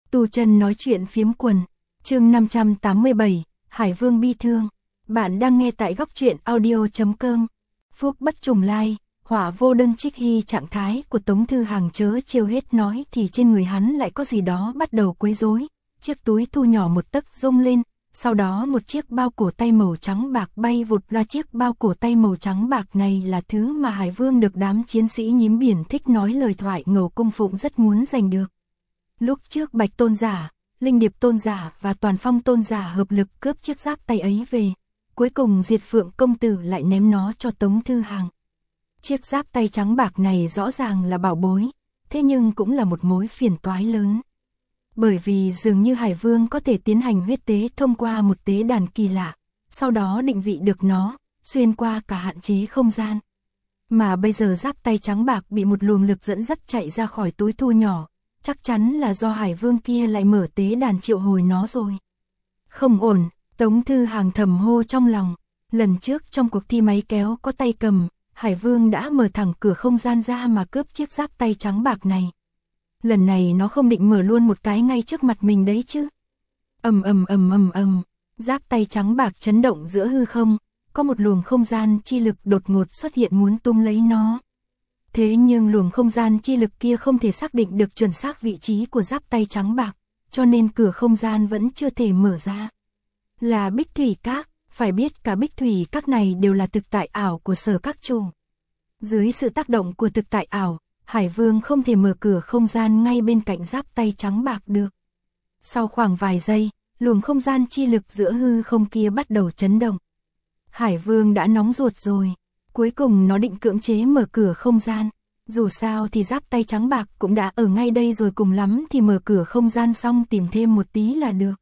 Tu Chân nói chuyện phiếm quần, chương 587, Hải Vương bi thương. Bạn đang nghe tại góc truyện audio.com. Phúc bất trùng lai, hỏa vô đơn trích hy. Trạng thái của Tống Thư Hàng chớ trêu hết nói thì trên người hắn lại có gì đó bắt đầu quấy rối. Chiếc túi thu nhỏ một tấc rung lên, sau đó một chiếc bao cổ tay màu trắng bạc bay vụt ra. Chiếc bao cổ tay màu trắng bạc này là thứ mà Hải Vương được đám chiến sĩ nhím biển thích nói lời thoại ngầu cung phụng rất muốn giành được. Lúc trước Bạch Tôn giả, Linh Điệp Tôn giả và Toàn Phong Tôn giả hợp lực cướp chiếc giáp tay ấy về, cuối cùng Diệt Phượng công tử lại ném nó cho Tống Thư Hàng. Chiếc giáp tay trắng bạc này rõ ràng là bảo bối, thế nhưng cũng là một mối phiền toái lớn. Bởi vì dường như Hải Vương có thể tiến hành huyết tế thông qua một tế đàn kỳ lạ, sau đó định vị được nó, xuyên qua cả hạn chế không gian. Mà bây giờ giáp tay trắng bạc bị một luồng lực dẫn dắt chạy ra khỏi túi thu nhỏ, chắc chắn là do Hải Vương kia lại mở tế đàn triệu hồi nó rồi. Không ổn, Tống Thư Hàng thầm hô trong lòng. Lần trước trong cuộc thi máy kéo có tay cầm, Hải Vương đã mở thẳng cửa không gian ra mà cướp chiếc giáp tay trắng bạc này. Lần này nó không định mở luôn một cái ngay trước mặt mình đấy chứ. Giáp tay trắng bạc chấn động giữa hư không, có một luồng không gian chi lực đột ngột xuất hiện muốn tung lấy nó. Thế nhưng luồng không gian chi lực kia không thể xác định được chuẩn xác vị trí của giáp tay trắng bạc, cho nên cửa không gian vẫn chưa thể mở ra. Là Bích Thủy Các, phải biết cả Bích Thủy Các này đều là thực tại ảo của Sở Các chủ. Dưới sự tác động của thực tại ảo, Hải Vương không thể mở cửa không gian ngay bên cạnh giáp tay trắng bạc được. Sau khoảng vài giây, luồng không gian chi lực giữa hư không kia bắt đầu chấn động. Hải Vương đã nóng ruột rồi. Cuối cùng nó định cưỡng chế mở cửa không gian. Dù sao thì giáp tay trắng bạc cũng đã ở ngay đây rồi, cùng lắm thì mở cửa không gian xong tìm thêm một tí là được.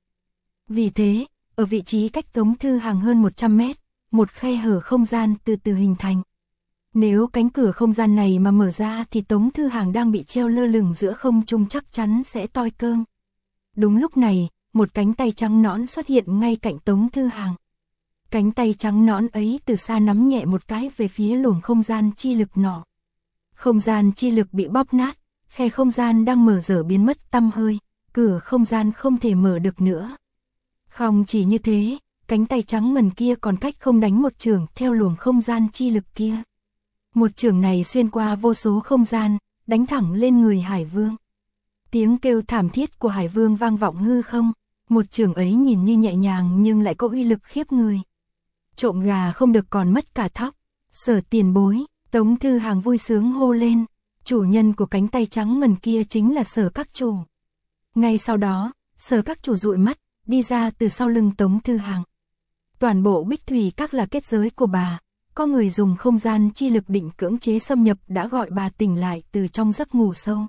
Vì thế, ở vị trí cách Tống Thư Hàng hơn 100 mét, một khe hở không gian từ từ hình thành. Nếu cánh cửa không gian này mà mở ra thì Tống Thư Hàng đang bị treo lơ lửng giữa không trung chắc chắn sẽ toi cơm. Đúng lúc này, một cánh tay trắng nõn xuất hiện ngay cạnh Tống Thư Hàng. Cánh tay trắng nõn ấy từ xa nắm nhẹ một cái về phía luồng không gian chi lực nọ. Không gian chi lực bị bóp nát, khe không gian đang mở dở biến mất tăm hơi, cửa không gian không thể mở được nữa. Không chỉ như thế, cánh tay trắng ngần kia còn cách không đánh một chưởng theo luồng không gian chi lực kia. Một chưởng này xuyên qua vô số không gian, đánh thẳng lên người Hải Vương. Tiếng kêu thảm thiết của Hải Vương vang vọng hư không, một chưởng ấy nhìn như nhẹ nhàng nhưng lại có uy lực khiếp người. Trộm gà không được còn mất cả thóc. Sở tiền bối, Tống Thư Hàng vui sướng hô lên. Chủ nhân của cánh tay trắng ngần kia chính là Sở Các chủ. Ngay sau đó, Sở Các chủ dụi mắt, đi ra từ sau lưng Tống Thư Hàng. Toàn bộ Bích Thủy Các là kết giới của bà. Có người dùng không gian chi lực định cưỡng chế xâm nhập đã gọi bà tỉnh lại từ trong giấc ngủ sâu.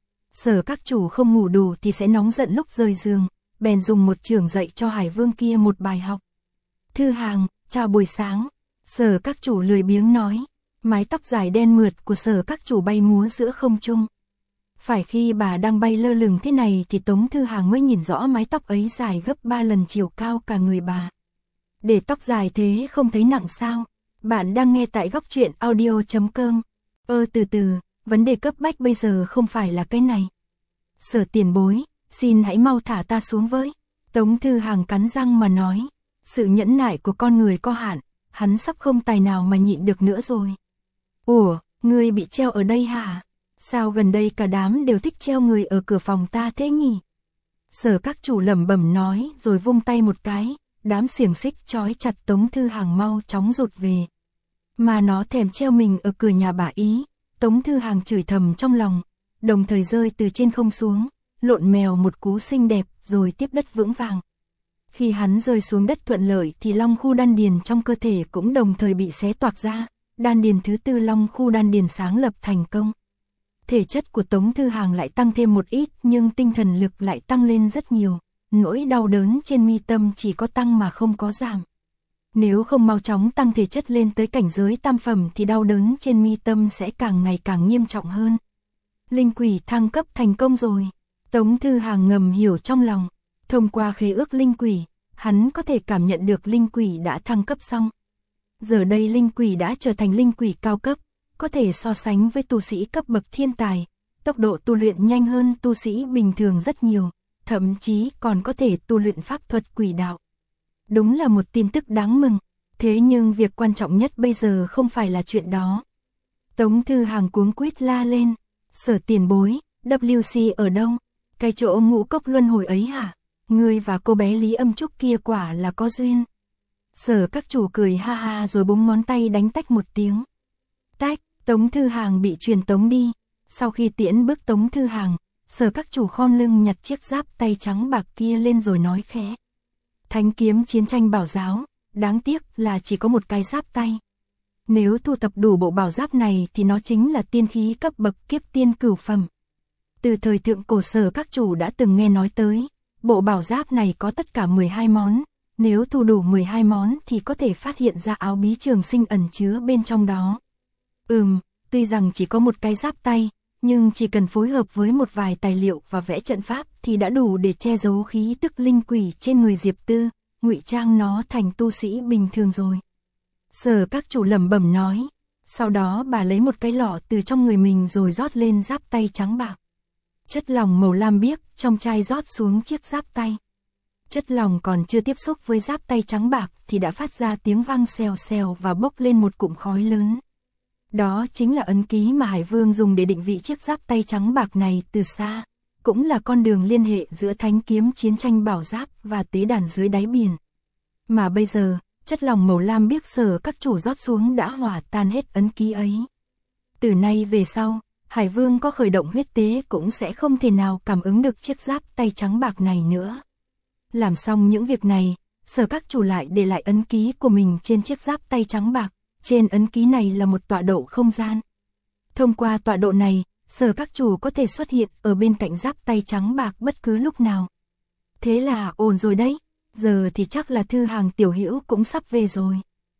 Sở Các chủ không ngủ đủ thì sẽ nóng giận lúc rời giường, bèn dùng một chưởng dạy cho Hải Vương kia một bài học. Thư Hàng, chào buổi sáng. Sở Các chủ lười biếng nói. Mái tóc dài đen mượt của Sở Các chủ bay múa giữa không trung. Phải khi bà đang bay lơ lửng thế này thì Tống Thư Hàng mới nhìn rõ mái tóc ấy dài gấp 3 lần chiều cao cả người bà. Để tóc dài thế không thấy nặng sao? Bạn đang nghe tại góc truyện audio.com. Từ từ, vấn đề cấp bách bây giờ không phải là cái này. Sở tiền bối, xin hãy mau thả ta xuống với. Tống Thư Hàng cắn răng mà nói. Sự nhẫn nại của con người có hạn, hắn sắp không tài nào mà nhịn được nữa rồi. Ủa, ngươi bị treo ở đây hả? Sao gần đây cả đám đều thích treo người ở cửa phòng ta thế nhỉ? Sở Các chủ lẩm bẩm nói rồi vung tay một cái, đám xiềng xích trói chặt Tống Thư Hàng mau chóng rụt về. Mà nó thèm treo mình ở cửa nhà bà ý. Tống Thư Hàng chửi thầm trong lòng, đồng thời rơi từ trên không xuống, lộn mèo một cú xinh đẹp rồi tiếp đất vững vàng. Khi hắn rơi xuống đất thuận lợi thì long khu đan điền trong cơ thể cũng đồng thời bị xé toạc ra, đan điền thứ tư long khu đan điền sáng lập thành công. Thể chất của Tống Thư Hàng lại tăng thêm một ít nhưng tinh thần lực lại tăng lên rất nhiều, nỗi đau đớn trên mi tâm chỉ có tăng mà không có giảm. Nếu không mau chóng tăng thể chất lên tới cảnh giới tam phẩm thì đau đớn trên mi tâm sẽ càng ngày càng nghiêm trọng hơn. Linh quỷ thăng cấp thành công rồi. Tống Thư Hàng ngầm hiểu trong lòng. Thông qua khế ước linh quỷ, hắn có thể cảm nhận được linh quỷ đã thăng cấp xong. Giờ đây linh quỷ đã trở thành linh quỷ cao cấp, có thể so sánh với tu sĩ cấp bậc thiên tài, tốc độ tu luyện nhanh hơn tu sĩ bình thường rất nhiều, thậm chí còn có thể tu luyện pháp thuật quỷ đạo. Đúng là một tin tức đáng mừng, thế nhưng việc quan trọng nhất bây giờ không phải là chuyện đó. Tống Thư Hàng cuống quýt la lên, Sở tiền bối, WC ở đâu? Cái chỗ ngũ cốc luân hồi ấy hả? Ngươi và cô bé Lý Âm Trúc kia quả là có duyên. Sở các chủ cười ha ha rồi búng ngón tay đánh tách một tiếng. Tách, Tống Thư Hàng bị truyền tống đi. Sau khi tiễn bước Tống Thư Hàng, Sở các chủ khom lưng nhặt chiếc giáp tay trắng bạc kia lên rồi nói khẽ. Thánh kiếm chiến tranh bảo giáo, đáng tiếc là chỉ có một cái giáp tay. Nếu thu tập đủ bộ bảo giáp này thì nó chính là tiên khí cấp bậc kiếp tiên cửu phẩm. Từ thời thượng cổ Sở các chủ đã từng nghe nói tới, bộ bảo giáp này có tất cả 12 món, nếu thu đủ 12 món thì có thể phát hiện ra áo bí trường sinh ẩn chứa bên trong đó. Tuy rằng chỉ có một cái giáp tay, nhưng chỉ cần phối hợp với một vài tài liệu và vẽ trận pháp thì đã đủ để che giấu khí tức linh quỷ trên người Diệp Tư, ngụy trang nó thành tu sĩ bình thường rồi. Sở các chủ lẩm bẩm nói, sau đó bà lấy một cái lọ từ trong người mình rồi rót lên giáp tay trắng bạc. Chất lỏng màu lam biếc trong chai rót xuống chiếc giáp tay. Chất lỏng còn chưa tiếp xúc với giáp tay trắng bạc thì đã phát ra tiếng vang xèo xèo và bốc lên một cụm khói lớn. Đó chính là ấn ký mà Hải Vương dùng để định vị chiếc giáp tay trắng bạc này từ xa, cũng là con đường liên hệ giữa thánh kiếm chiến tranh bảo giáp và tế đàn dưới đáy biển. Mà bây giờ, chất lỏng màu lam biếc Sở các chủ rót xuống đã hòa tan hết ấn ký ấy. Từ nay về sau, Hải Vương có khởi động huyết tế cũng sẽ không thể nào cảm ứng được chiếc giáp tay trắng bạc này nữa. Làm xong những việc này, Sở các chủ lại để lại ấn ký của mình trên chiếc giáp tay trắng bạc. Trên ấn ký này là một tọa độ không gian. Thông qua tọa độ này, Sở các chủ có thể xuất hiện ở bên cạnh giáp tay trắng bạc bất cứ lúc nào. Thế là ổn rồi đấy, giờ thì chắc là Thư Hàng tiểu hữu cũng sắp về rồi.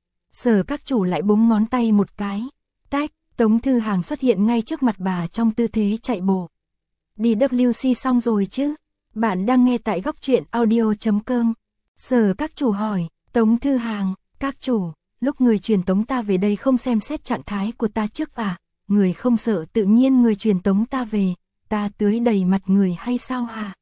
Sở các chủ lại búng ngón tay một cái, tách, Tống Thư Hàng xuất hiện ngay trước mặt bà trong tư thế chạy bộ. Đi WC xong rồi chứ? Bạn đang nghe tại góc truyện audio.com. Sở các chủ hỏi, Tống Thư Hàng, các chủ, lúc người truyền tống ta về đây không xem xét trạng thái của ta trước à? Người không sợ tự nhiên người truyền tống ta về, ta tưới đầy mặt người hay sao hả?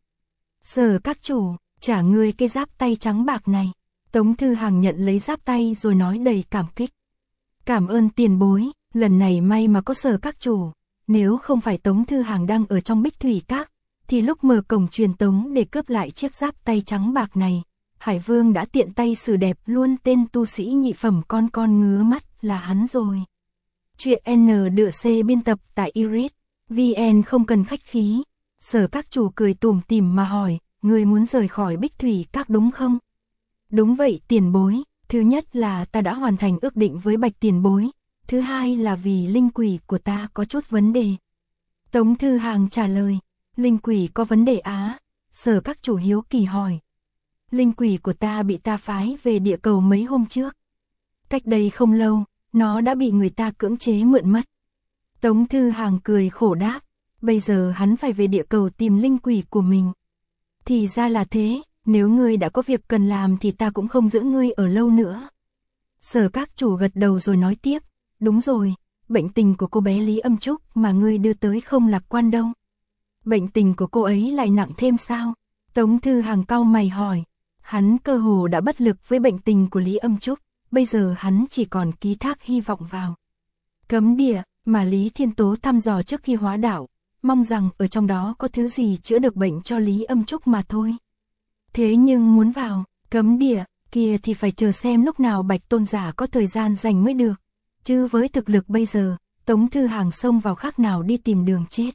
Sở các chủ, trả người cái giáp tay trắng bạc này. Tống Thư Hàng nhận lấy giáp tay rồi nói đầy cảm kích. Cảm ơn tiền bối, lần này may mà có Sở các chủ. Nếu không phải Tống Thư Hàng đang ở trong Bích Thủy Các, thì lúc mở cổng truyền tống để cướp lại chiếc giáp tay trắng bạc này, Hải Vương đã tiện tay xử đẹp luôn tên tu sĩ nhị phẩm con ngứa mắt là hắn rồi. Chuyện N.C. biên tập tại Iris VN không cần khách khí. Sở các chủ cười tủm tỉm mà hỏi, người muốn rời khỏi Bích Thủy Các đúng không? Đúng vậy tiền bối, thứ nhất là ta đã hoàn thành ước định với Bạch tiền bối, thứ hai là vì linh quỷ của ta có chút vấn đề. Tống Thư Hàng trả lời, linh quỷ có vấn đề á? Sở các chủ hiếu kỳ hỏi. Linh quỷ của ta bị ta phái về địa cầu mấy hôm trước. Cách đây không lâu, nó đã bị người ta cưỡng chế mượn mất. Tống Thư Hàng cười khổ đáp, bây giờ hắn phải về địa cầu tìm linh quỷ của mình. Thì ra là thế, nếu ngươi đã có việc cần làm thì ta cũng không giữ ngươi ở lâu nữa. Sở các chủ gật đầu rồi nói tiếp, đúng rồi, bệnh tình của cô bé Lý Âm Trúc mà ngươi đưa tới không lạc quan đâu. Bệnh tình của cô ấy lại nặng thêm sao? Tống Thư Hàng cau mày hỏi. Hắn cơ hồ đã bất lực với bệnh tình của Lý Âm Trúc, bây giờ hắn chỉ còn ký thác hy vọng vào cấm địa mà Lý Thiên Tố thăm dò trước khi hóa đạo, mong rằng ở trong đó có thứ gì chữa được bệnh cho Lý Âm Trúc mà thôi. Thế nhưng muốn vào cấm địa kia thì phải chờ xem lúc nào Bạch Tôn giả có thời gian rảnh mới được, chứ với thực lực bây giờ, Tống Thư Hàng xông vào khác nào đi tìm đường chết.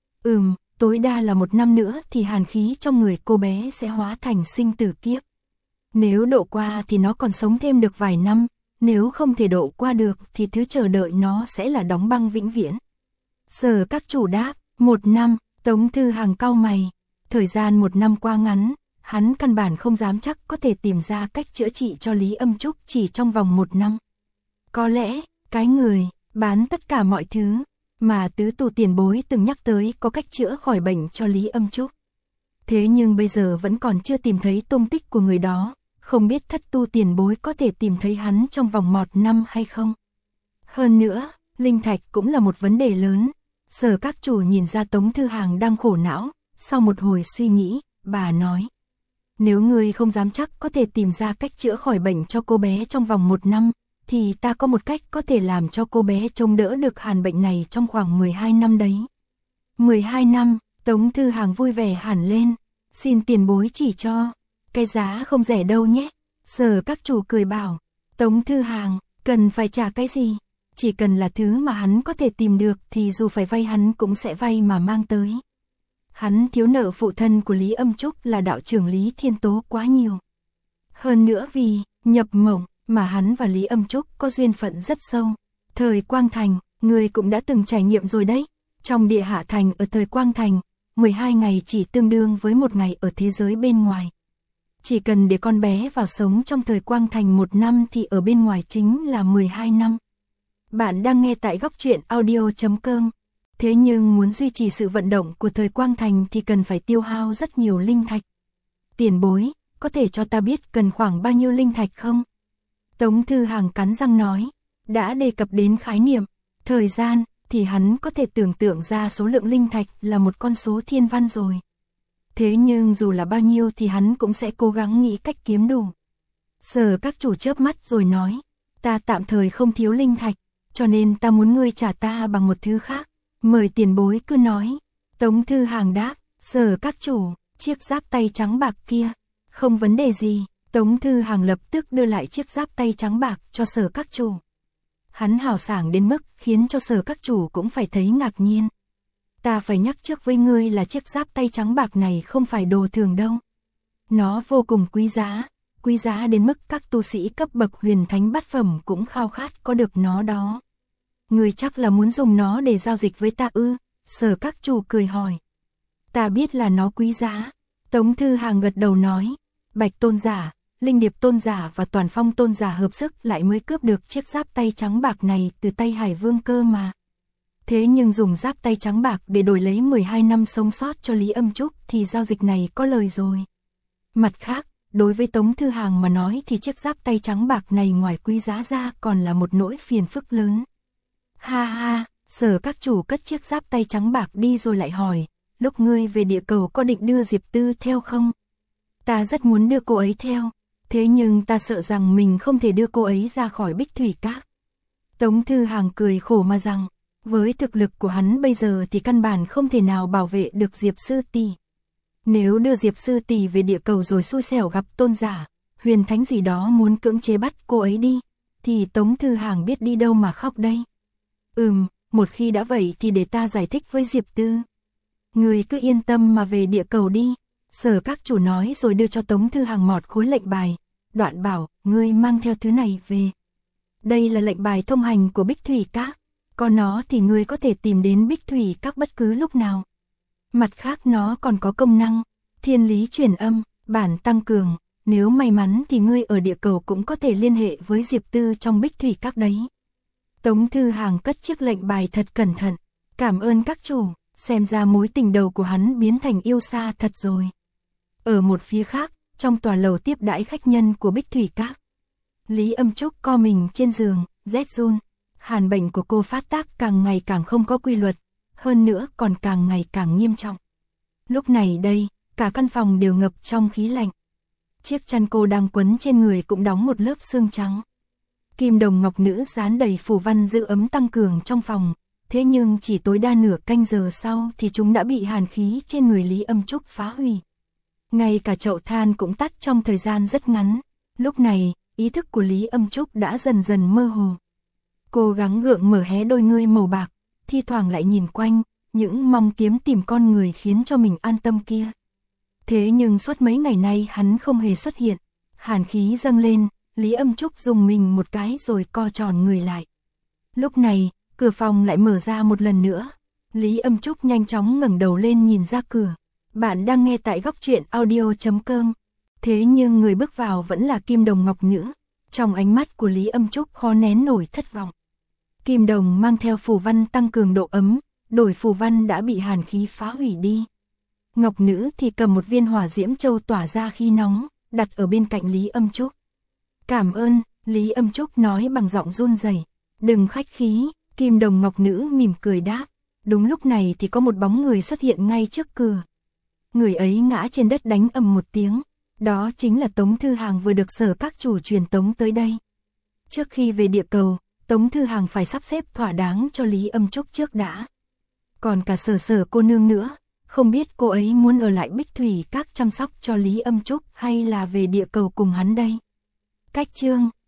Tối đa là 1 năm nữa thì hàn khí trong người cô bé sẽ hóa thành sinh tử kiếp. Nếu độ qua thì nó còn sống thêm được vài năm, nếu không thể độ qua được thì thứ chờ đợi nó sẽ là đóng băng vĩnh viễn. Sở các chủ đáp, 1 năm, Tống Thư Hàng cau mày. Thời gian 1 năm qua ngắn, hắn căn bản không dám chắc có thể tìm ra cách chữa trị cho Lý Âm Trúc chỉ trong vòng 1 năm. Có lẽ, cái người bán tất cả mọi thứ mà tứ tù tiền bối từng nhắc tới có cách chữa khỏi bệnh cho Lý Âm Trúc. Thế nhưng bây giờ vẫn còn chưa tìm thấy tung tích của người đó, không biết thất tu tiền bối có thể tìm thấy hắn trong vòng 1 năm hay không. Hơn nữa, linh thạch cũng là một vấn đề lớn. Sở các chủ nhìn ra Tống Thư Hàng đang khổ não, sau một hồi suy nghĩ, bà nói. Nếu ngươi không dám chắc có thể tìm ra cách chữa khỏi bệnh cho cô bé trong vòng 1 năm, thì ta có một cách có thể làm cho cô bé chống đỡ được hàn bệnh này trong khoảng 12 năm đấy. 12 năm, Tống Thư Hàng vui vẻ hẳn lên. Xin tiền bối chỉ cho. Cái giá không rẻ đâu nhé. Sở các chủ cười bảo. Tống Thư Hàng, cần phải trả cái gì? Chỉ cần là thứ mà hắn có thể tìm được thì dù phải vay hắn cũng sẽ vay mà mang tới. Hắn thiếu nợ phụ thân của Lý Âm Trúc là đạo trưởng Lý Thiên Tố quá nhiều. Hơn nữa vì nhập mộng mà hắn và Lý Âm Trúc có duyên phận rất sâu. Thời Quang Thành, người cũng đã từng trải nghiệm rồi đấy. Trong địa hạ thành ở thời Quang Thành, 12 ngày chỉ tương đương với 1 ngày ở thế giới bên ngoài. Chỉ cần để con bé vào sống trong thời Quang Thành 1 năm thì ở bên ngoài chính là 12 năm. Bạn đang nghe tại Góc Truyện Audio.com. Thế nhưng muốn duy trì sự vận động của thời Quang Thành thì cần phải tiêu hao rất nhiều linh thạch. Tiền bối, có thể cho ta biết cần khoảng bao nhiêu linh thạch không? Tống Thư Hàng cắn răng nói, đã đề cập đến khái niệm, thời gian, thì hắn có thể tưởng tượng ra số lượng linh thạch là một con số thiên văn rồi. Thế nhưng dù là bao nhiêu thì hắn cũng sẽ cố gắng nghĩ cách kiếm đủ. Sở các chủ chớp mắt rồi nói, ta tạm thời không thiếu linh thạch, cho nên ta muốn ngươi trả ta bằng một thứ khác. Mời tiền bối cứ nói. Tống Thư Hàng đáp, Sở các chủ, chiếc giáp tay trắng bạc kia. Không vấn đề gì. Tống Thư Hàng lập tức đưa lại chiếc giáp tay trắng bạc cho Sở các chủ. Hắn hào sảng đến mức khiến cho Sở các chủ cũng phải thấy ngạc nhiên. Ta phải nhắc trước với ngươi là chiếc giáp tay trắng bạc này không phải đồ thường đâu. Nó vô cùng quý giá đến mức các tu sĩ cấp bậc huyền thánh bát phẩm cũng khao khát có được nó đó. Ngươi chắc là muốn dùng nó để giao dịch với ta ư? Sở các chủ cười hỏi. Ta biết là nó quý giá. Tống Thư Hàng gật đầu nói. Bạch tôn giả, Linh Điệp tôn giả và Toàn Phong tôn giả hợp sức lại mới cướp được chiếc giáp tay trắng bạc này từ tay Hải Vương cơ mà. Thế nhưng dùng giáp tay trắng bạc để đổi lấy 12 năm sống sót cho Lý Âm Trúc thì giao dịch này có lời rồi. Mặt khác, đối với Tống Thư Hàng mà nói thì chiếc giáp tay trắng bạc này ngoài quý giá ra còn là một nỗi phiền phức lớn. Ha ha, Sở các chủ cất chiếc giáp tay trắng bạc đi rồi lại hỏi, lúc ngươi về địa cầu có định đưa Diệp Tư theo không? Ta rất muốn đưa cô ấy theo, thế nhưng ta sợ rằng mình không thể đưa cô ấy ra khỏi Bích Thủy Các. Tống Thư Hàng cười khổ mà rằng, với thực lực của hắn bây giờ thì căn bản không thể nào bảo vệ được Diệp Sư Tỷ. Nếu đưa Diệp Sư Tỷ về địa cầu rồi xui xẻo gặp tôn giả, huyền thánh gì đó muốn cưỡng chế bắt cô ấy đi, thì Tống Thư Hàng biết đi đâu mà khóc đây. Một khi đã vậy thì để ta giải thích với Diệp Tư. Người cứ yên tâm mà về địa cầu đi. Sở các chủ nói rồi đưa cho Tống Thư Hàng một khối lệnh bài. Đoạn bảo, ngươi mang theo thứ này về. Đây là lệnh bài thông hành của Bích Thủy Các. Có nó thì ngươi có thể tìm đến Bích Thủy Các bất cứ lúc nào. Mặt khác nó còn có công năng thiên lý truyền âm, bản tăng cường. Nếu may mắn thì ngươi ở địa cầu cũng có thể liên hệ với Diệp Tư trong Bích Thủy Các đấy. Tống Thư Hàng cất chiếc lệnh bài thật cẩn thận. Cảm ơn các chủ, xem ra mối tình đầu của hắn biến thành yêu xa thật rồi. Ở một phía khác, trong tòa lầu tiếp đãi khách nhân của Bích Thủy Các, Lý Âm Trúc co mình trên giường, rét run. Hàn bệnh của cô phát tác càng ngày càng không có quy luật, hơn nữa còn càng ngày càng nghiêm trọng. Lúc này đây, cả căn phòng đều ngập trong khí lạnh. Chiếc chăn cô đang quấn trên người cũng đóng một lớp xương trắng. Kim đồng ngọc nữ dán đầy phù văn giữ ấm tăng cường trong phòng, thế nhưng chỉ tối đa nửa canh giờ sau thì chúng đã bị hàn khí trên người Lý Âm Trúc phá hủy. Ngay cả chậu than cũng tắt trong thời gian rất ngắn. Lúc này, ý thức của Lý Âm Trúc đã dần dần mơ hồ. Cô gắng gượng mở hé đôi ngươi màu bạc, thi thoảng lại nhìn quanh, những mong kiếm tìm con người khiến cho mình an tâm kia. Thế nhưng suốt mấy ngày nay hắn không hề xuất hiện. Hàn khí dâng lên, Lý Âm Trúc dùng mình một cái rồi co tròn người lại. Lúc này, cửa phòng lại mở ra một lần nữa. Lý Âm Trúc nhanh chóng ngẩng đầu lên nhìn ra cửa. Bạn đang nghe tại Góc Truyện Audio.com. Thế nhưng người bước vào vẫn là Kim Đồng Ngọc Nữ. Trong ánh mắt của Lý Âm Trúc khó nén nổi thất vọng. Kim Đồng mang theo phù văn tăng cường độ ấm, đổi phù văn đã bị hàn khí phá hủy đi. Ngọc Nữ thì cầm một viên hỏa diễm châu tỏa ra khí nóng, đặt ở bên cạnh Lý Âm Trúc. Cảm ơn, Lý Âm Trúc nói bằng giọng run rẩy. Đừng khách khí, Kim Đồng Ngọc Nữ mỉm cười đáp. Đúng lúc này thì có một bóng người xuất hiện ngay trước cửa. Người ấy ngã trên đất đánh ầm một tiếng. Đó chính là Tống Thư Hàng vừa được Sở các chủ truyền tống tới đây. Trước khi về địa cầu, Tống Thư Hàng phải sắp xếp thỏa đáng cho Lý Âm Trúc trước đã. Còn cả Sở cô nương nữa, không biết cô ấy muốn ở lại Bích Thủy Các chăm sóc cho Lý Âm Trúc hay là về địa cầu cùng hắn đây. Cách chương